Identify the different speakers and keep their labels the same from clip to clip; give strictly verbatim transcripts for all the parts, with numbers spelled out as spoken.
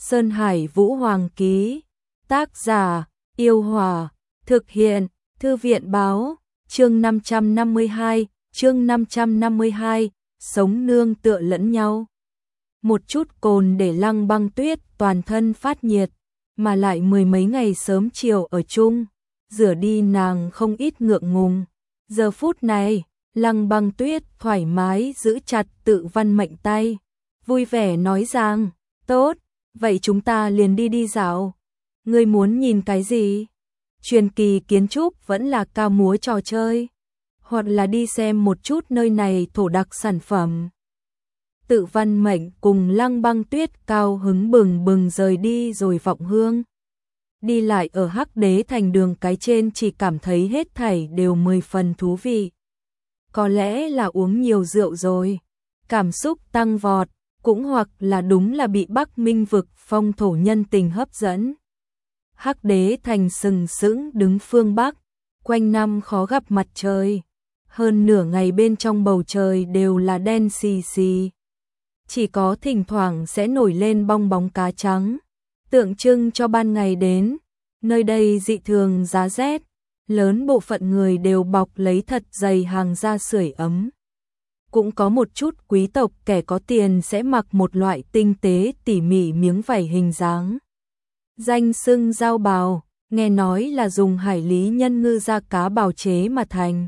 Speaker 1: Sơn Hải Vũ Hoàng ký. Tác giả, Yêu Hòa. Thực hiện, Thư viện báo. Chương năm trăm năm mươi hai, chương năm trăm năm mươi hai, sống nương tựa lẫn nhau. Một chút cồn để Lăng Băng Tuyết toàn thân phát nhiệt, mà lại mười mấy ngày sớm chiều ở chung, rửa đi nàng không ít ngượng ngùng. Giờ phút này, Lăng Băng Tuyết thoải mái giữ chặt Tự Văn Mệnh tay, vui vẻ nói rằng, tốt, vậy chúng ta liền đi đi dạo. Ngươi muốn nhìn cái gì? Truyền kỳ kiến trúc vẫn là cao múa trò chơi, hoặc là đi xem một chút nơi này thổ đặc sản phẩm. Tự Văn Mệnh cùng Lăng Băng Tuyết cao hứng bừng bừng rời đi rồi vọng hương. Đi lại ở Hắc Đế Thành đường cái trên chỉ cảm thấy hết thảy đều mười phần thú vị. Có lẽ là uống nhiều rượu rồi, cảm xúc tăng vọt, cũng hoặc là đúng là bị Bắc Minh vực phong thổ nhân tình hấp dẫn. Hắc Đế Thành sừng sững đứng phương Bắc, quanh năm khó gặp mặt trời, hơn nửa ngày bên trong bầu trời đều là đen xì xì. Chỉ có thỉnh thoảng sẽ nổi lên bong bóng cá trắng, tượng trưng cho ban ngày đến. Nơi đây dị thường giá rét, lớn bộ phận người đều bọc lấy thật dày hàng da sưởi ấm. Cũng có một chút quý tộc kẻ có tiền sẽ mặc một loại tinh tế tỉ mỉ miếng vải hình dáng. Danh xưng giao bào, nghe nói là dùng hải lý nhân ngư da cá bào chế mà thành.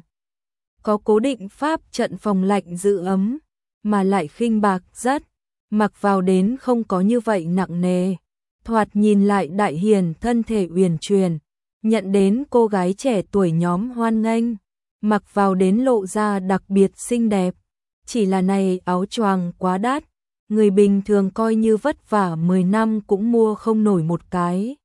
Speaker 1: Có cố định pháp trận phòng lạnh giữ ấm, mà lại khinh bạc rất, mặc vào đến không có như vậy nặng nề. Thoạt nhìn lại đại hiền thân thể uyển chuyển, nhận đến cô gái trẻ tuổi nhóm hoan nghênh, mặc vào đến lộ ra đặc biệt xinh đẹp. Chỉ là này áo choàng quá đắt, người bình thường coi như vất vả mười năm cũng mua không nổi một cái.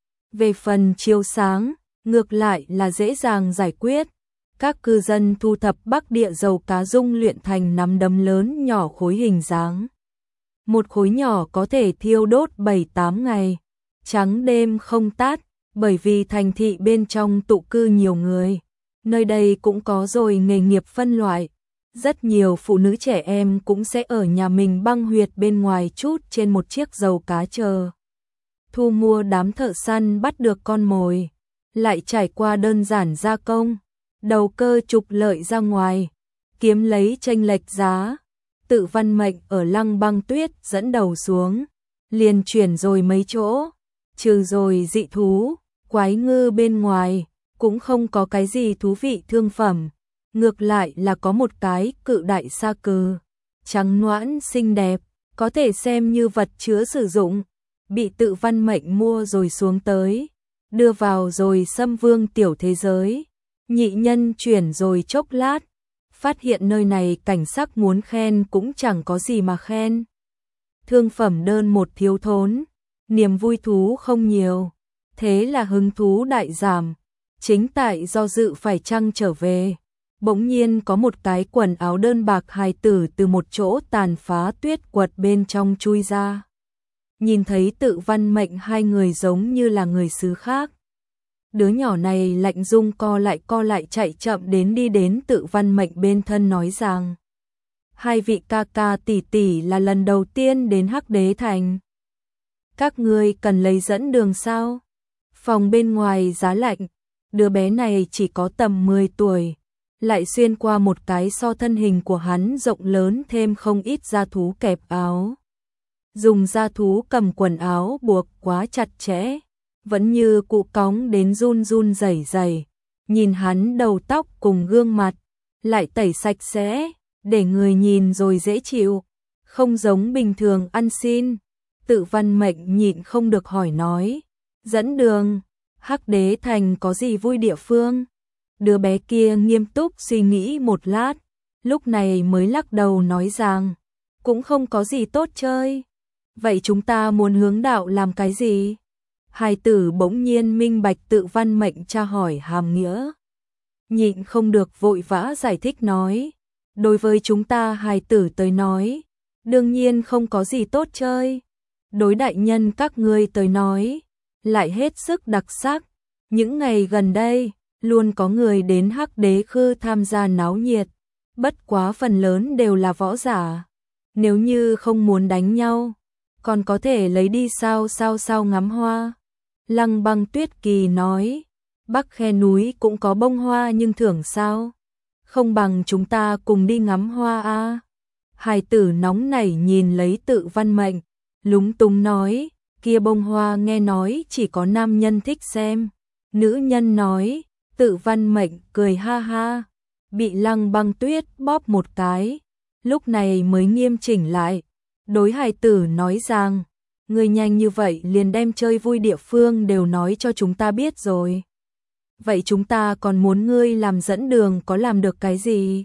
Speaker 1: Về phần chiếu sáng, ngược lại là dễ dàng giải quyết. Các cư dân thu thập Bắc Địa dầu cá dung luyện thành nắm đấm lớn nhỏ khối hình dáng. Một khối nhỏ có thể thiêu đốt bảy tám ngày, trắng đêm không tắt, bởi vì thành thị bên trong tụ cư nhiều người. Nơi đây cũng có rồi nghề nghiệp phân loại. Rất nhiều phụ nữ trẻ em cũng sẽ ở nhà mình băng huyệt bên ngoài chút trên một chiếc dầu cá chờ thu mua đám thợ săn bắt được con mồi, lại trải qua đơn giản gia công, đầu cơ trục lợi ra ngoài, kiếm lấy chênh lệch giá. Tự Văn Mệnh ở Lăng Băng Tuyết dẫn đầu xuống, liền chuyển rồi mấy chỗ, trừ rồi dị thú, quái ngư bên ngoài, cũng không có cái gì thú vị thương phẩm. Ngược lại là có một cái cự đại sa cừ, trắng nõn xinh đẹp, có thể xem như vật chứa sử dụng, bị Tự Văn Mệnh mua rồi xuống tới, đưa vào rồi xâm vương tiểu thế giới. Nhị nhân chuyển rồi chốc lát, phát hiện nơi này cảnh sắc muốn khen cũng chẳng có gì mà khen. Thương phẩm đơn một thiếu thốn, niềm vui thú không nhiều, thế là hứng thú đại giảm. Chính tại do dự phải chăng trở về, bỗng nhiên có một cái quần áo đơn bạc hài tử từ một chỗ tàn phá tuyết quật bên trong chui ra. Nhìn thấy Tự Văn Mệnh hai người giống như là người xứ khác. Đứa nhỏ này lạnh rung co lại co lại chạy chậm đến đi đến Tự Văn Mệnh bên thân nói rằng: hai vị ca ca tỷ tỷ là lần đầu tiên đến Hắc Đế Thành. Các ngươi cần lấy dẫn đường sao? Phòng bên ngoài giá lạnh, đứa bé này chỉ có tầm mười tuổi, lại xuyên qua một cái so thân hình của hắn rộng lớn thêm không ít da thú kẹp áo. Dùng da thú cầm quần áo buộc quá chặt chẽ, vẫn như cụ cóng đến run run rẩy rẩy. Nhìn hắn đầu tóc cùng gương mặt, lại tẩy sạch sẽ, để người nhìn rồi dễ chịu, không giống bình thường ăn xin. Tự Văn Mệnh nhịn không được hỏi nói: dẫn đường, Hắc Đế Thành có gì vui địa phương? Đứa bé kia nghiêm túc suy nghĩ một lát, lúc này mới lắc đầu nói rằng: cũng không có gì tốt chơi. Vậy chúng ta muốn hướng đạo làm cái gì? Hài tử bỗng nhiên minh bạch Tự Văn Mệnh tra hỏi hàm nghĩa. Nhịn không được vội vã giải thích nói: đối với chúng ta hài tử tới nói, đương nhiên không có gì tốt chơi. Đối đại nhân các ngươi tới nói, lại hết sức đặc sắc. Những ngày gần đây, luôn có người đến Hắc Đế Khư tham gia náo nhiệt, bất quá phần lớn đều là võ giả. Nếu như không muốn đánh nhau, còn có thể lấy đi sao sao sao ngắm hoa. Lăng Băng Tuyết Kỳ nói, Bắc khe núi cũng có bông hoa nhưng thưởng sao? Không bằng chúng ta cùng đi ngắm hoa a. À? Hài tử nóng nảy nhìn lấy Tự Văn Mệnh, lúng túng nói, kia bông hoa nghe nói chỉ có nam nhân thích xem. Nữ nhân nói, Tự Văn Mệnh cười ha ha, bị Lăng Băng Tuyết bóp một cái, lúc này mới nghiêm chỉnh lại. Đối hài tử nói rằng, người nhanh như vậy liền đem chơi vui địa phương đều nói cho chúng ta biết rồi. Vậy chúng ta còn muốn ngươi làm dẫn đường có làm được cái gì?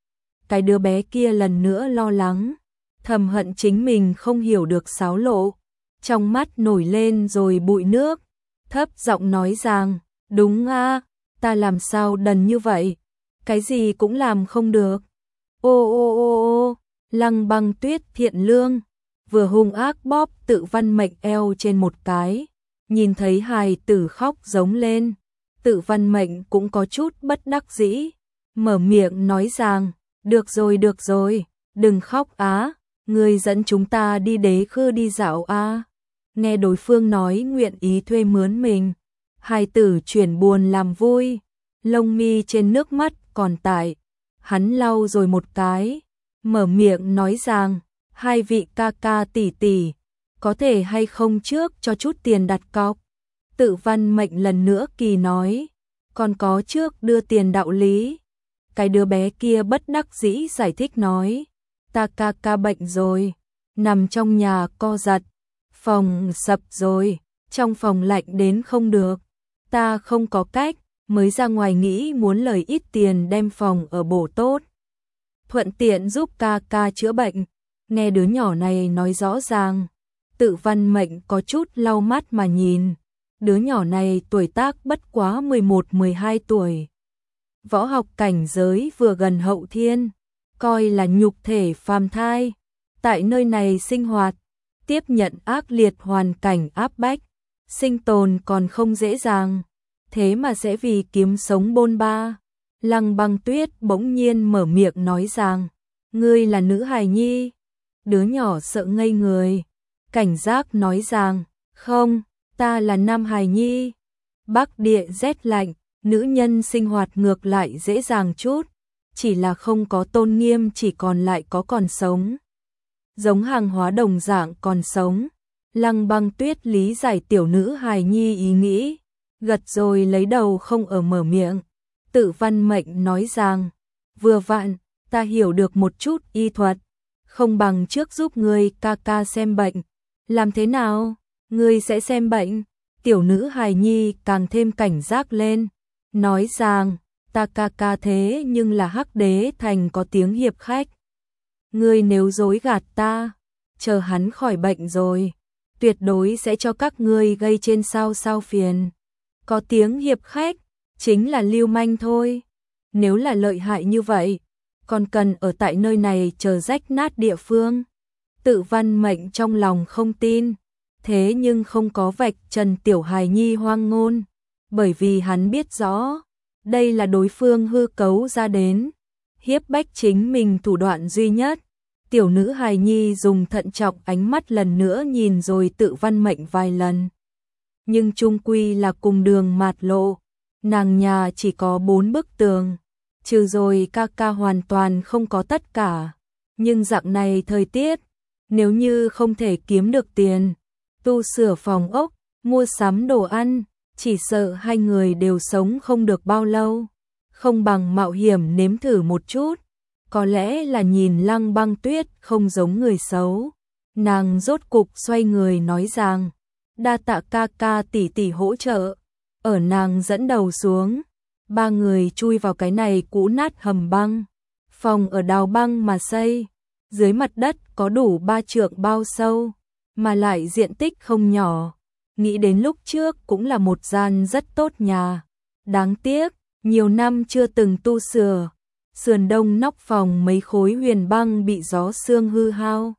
Speaker 1: Cái đứa bé kia lần nữa lo lắng, thầm hận chính mình không hiểu được xáo lộ, trong mắt nổi lên rồi bụi nước, thấp giọng nói rằng, đúng a, ta làm sao đần như vậy, cái gì cũng làm không được. Ô ô ô ô, Lăng Băng Tuyết thiện lương, vừa hung ác bóp Tự Văn Mệnh eo trên một cái, nhìn thấy hài tử khóc giống lên, Tự Văn Mệnh cũng có chút bất đắc dĩ, mở miệng nói rằng, được rồi được rồi, đừng khóc á, người dẫn chúng ta đi Đế Khư đi dạo a. Nghe đối phương nói nguyện ý thuê mướn mình, hài tử chuyển buồn làm vui, lông mi trên nước mắt còn tại, hắn lau rồi một cái, mở miệng nói rằng, hai vị ca ca tỷ tỷ, có thể hay không trước cho chút tiền đặt cọc. Tự Văn Mệnh lần nữa kỳ nói, còn có trước đưa tiền đạo lý. Cái đứa bé kia bất đắc dĩ giải thích nói, ta ca ca bệnh rồi, nằm trong nhà co giật, phòng sập rồi, trong phòng lạnh đến không được, ta không có cách, mới ra ngoài nghĩ muốn lời ít tiền đem phòng ở bổ tốt, thuận tiện giúp ca ca chữa bệnh. Nghe đứa nhỏ này nói rõ ràng, Tự Văn Mệnh có chút lau mắt mà nhìn, đứa nhỏ này tuổi tác bất quá mười một mười hai tuổi. Võ học cảnh giới vừa gần hậu thiên, coi là nhục thể phàm thai, tại nơi này sinh hoạt, tiếp nhận ác liệt hoàn cảnh áp bách, sinh tồn còn không dễ dàng, thế mà sẽ vì kiếm sống bôn ba. Lăng Băng Tuyết bỗng nhiên mở miệng nói rằng, ngươi là nữ hài nhi. Đứa nhỏ sợ ngây người, cảnh giác nói rằng, không, ta là nam hài nhi. Bắc địa rét lạnh, nữ nhân sinh hoạt ngược lại dễ dàng chút, chỉ là không có tôn nghiêm, chỉ còn lại có còn sống. Giống hàng hóa đồng dạng còn sống. Lăng Băng Tuyết lý giải tiểu nữ hài nhi ý nghĩ, gật rồi lấy đầu không ở mở miệng. Tự Văn Mệnh nói rằng, vừa vặn, ta hiểu được một chút y thuật, không bằng trước giúp ngươi ca ca xem bệnh. Làm thế nào? Ngươi sẽ xem bệnh? Tiểu nữ hài nhi càng thêm cảnh giác lên, nói rằng, ta ca ca thế nhưng là Hắc Đế thành có tiếng hiệp khách. Ngươi nếu dối gạt ta, chờ hắn khỏi bệnh rồi, tuyệt đối sẽ cho các ngươi gây trên sao sao phiền. Có tiếng hiệp khách, chính là lưu manh thôi. Nếu là lợi hại như vậy, còn cần ở tại nơi này chờ rách nát địa phương. Tự Văn Mệnh trong lòng không tin, thế nhưng không có vạch trần tiểu hài nhi hoang ngôn, bởi vì hắn biết rõ, đây là đối phương hư cấu ra đến, hiếp bách chính mình thủ đoạn duy nhất. Tiểu nữ hài nhi dùng thận trọng ánh mắt lần nữa nhìn rồi Tự Văn Mệnh vài lần. Nhưng chung quy là cùng đường mạt lộ, nàng nhà chỉ có bốn bức tường, trừ rồi ca ca hoàn toàn không có tất cả. Nhưng dạng này thời tiết, nếu như không thể kiếm được tiền, tu sửa phòng ốc, mua sắm đồ ăn, chỉ sợ hai người đều sống không được bao lâu. Không bằng mạo hiểm nếm thử một chút. Có lẽ là nhìn Lăng Băng Tuyết không giống người xấu, nàng rốt cục xoay người nói rằng, đa tạ ca ca tỷ tỷ hỗ trợ. Ở nàng dẫn đầu xuống, ba người chui vào cái này cũ nát hầm băng. Phòng ở đào băng mà xây, dưới mặt đất có đủ ba trượng bao sâu, mà lại diện tích không nhỏ. Nghĩ đến lúc trước cũng là một gian rất tốt nhà. Đáng tiếc, nhiều năm chưa từng tu sửa. Sườn đông nóc phòng mấy khối huyền băng bị gió sương hư hao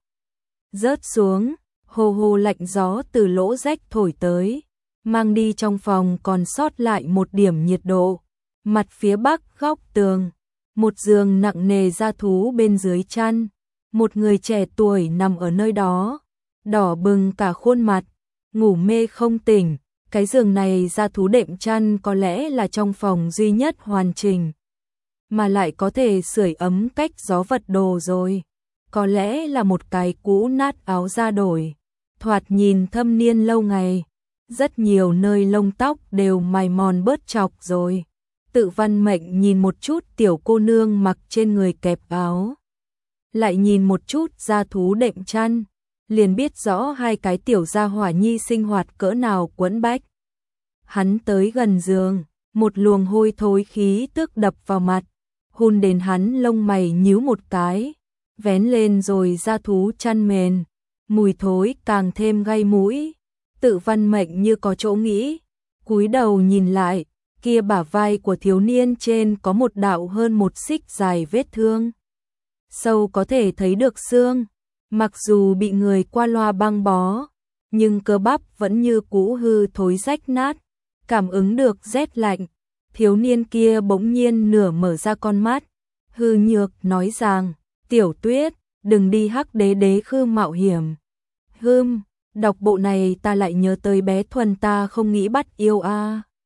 Speaker 1: rớt xuống, hồ hồ lạnh gió từ lỗ rách thổi tới, mang đi trong phòng còn sót lại một điểm nhiệt độ. Mặt phía bắc góc tường, một giường nặng nề da thú bên dưới chăn, một người trẻ tuổi nằm ở nơi đó, đỏ bừng cả khuôn mặt, ngủ mê không tỉnh. Cái giường này da thú đệm chăn có lẽ là trong phòng duy nhất hoàn chỉnh, mà lại có thể sưởi ấm cách gió vật đồ rồi. Có lẽ là một cái cũ nát áo da đổi, thoạt nhìn thâm niên lâu ngày, rất nhiều nơi lông tóc đều mài mòn bớt chọc rồi. Tự Văn Mệnh nhìn một chút tiểu cô nương mặc trên người kẹp áo, lại nhìn một chút da thú đệm chăn, liền biết rõ hai cái tiểu gia hỏa nhi sinh hoạt cỡ nào quẫn bách. Hắn tới gần giường, một luồng hôi thối khí tức đập vào mặt, hun đến hắn lông mày nhíu một cái, vén lên rồi da thú chăn mền, mùi thối càng thêm gay mũi. Tự Văn Mệnh như có chỗ nghĩ, cúi đầu nhìn lại, kia bả vai của thiếu niên trên có một đạo hơn một xích dài vết thương sâu có thể thấy được xương, mặc dù bị người qua loa băng bó, nhưng cơ bắp vẫn như cũ hư thối rách nát, cảm ứng được rét lạnh. Thiếu niên kia bỗng nhiên nửa mở ra con mắt, hư nhược nói rằng, Tiểu Tuyết, đừng đi Hắc Đế Đế Khư mạo hiểm. Hừm, đọc bộ này ta lại nhớ tới bé Thuần ta không nghĩ bắt yêu a.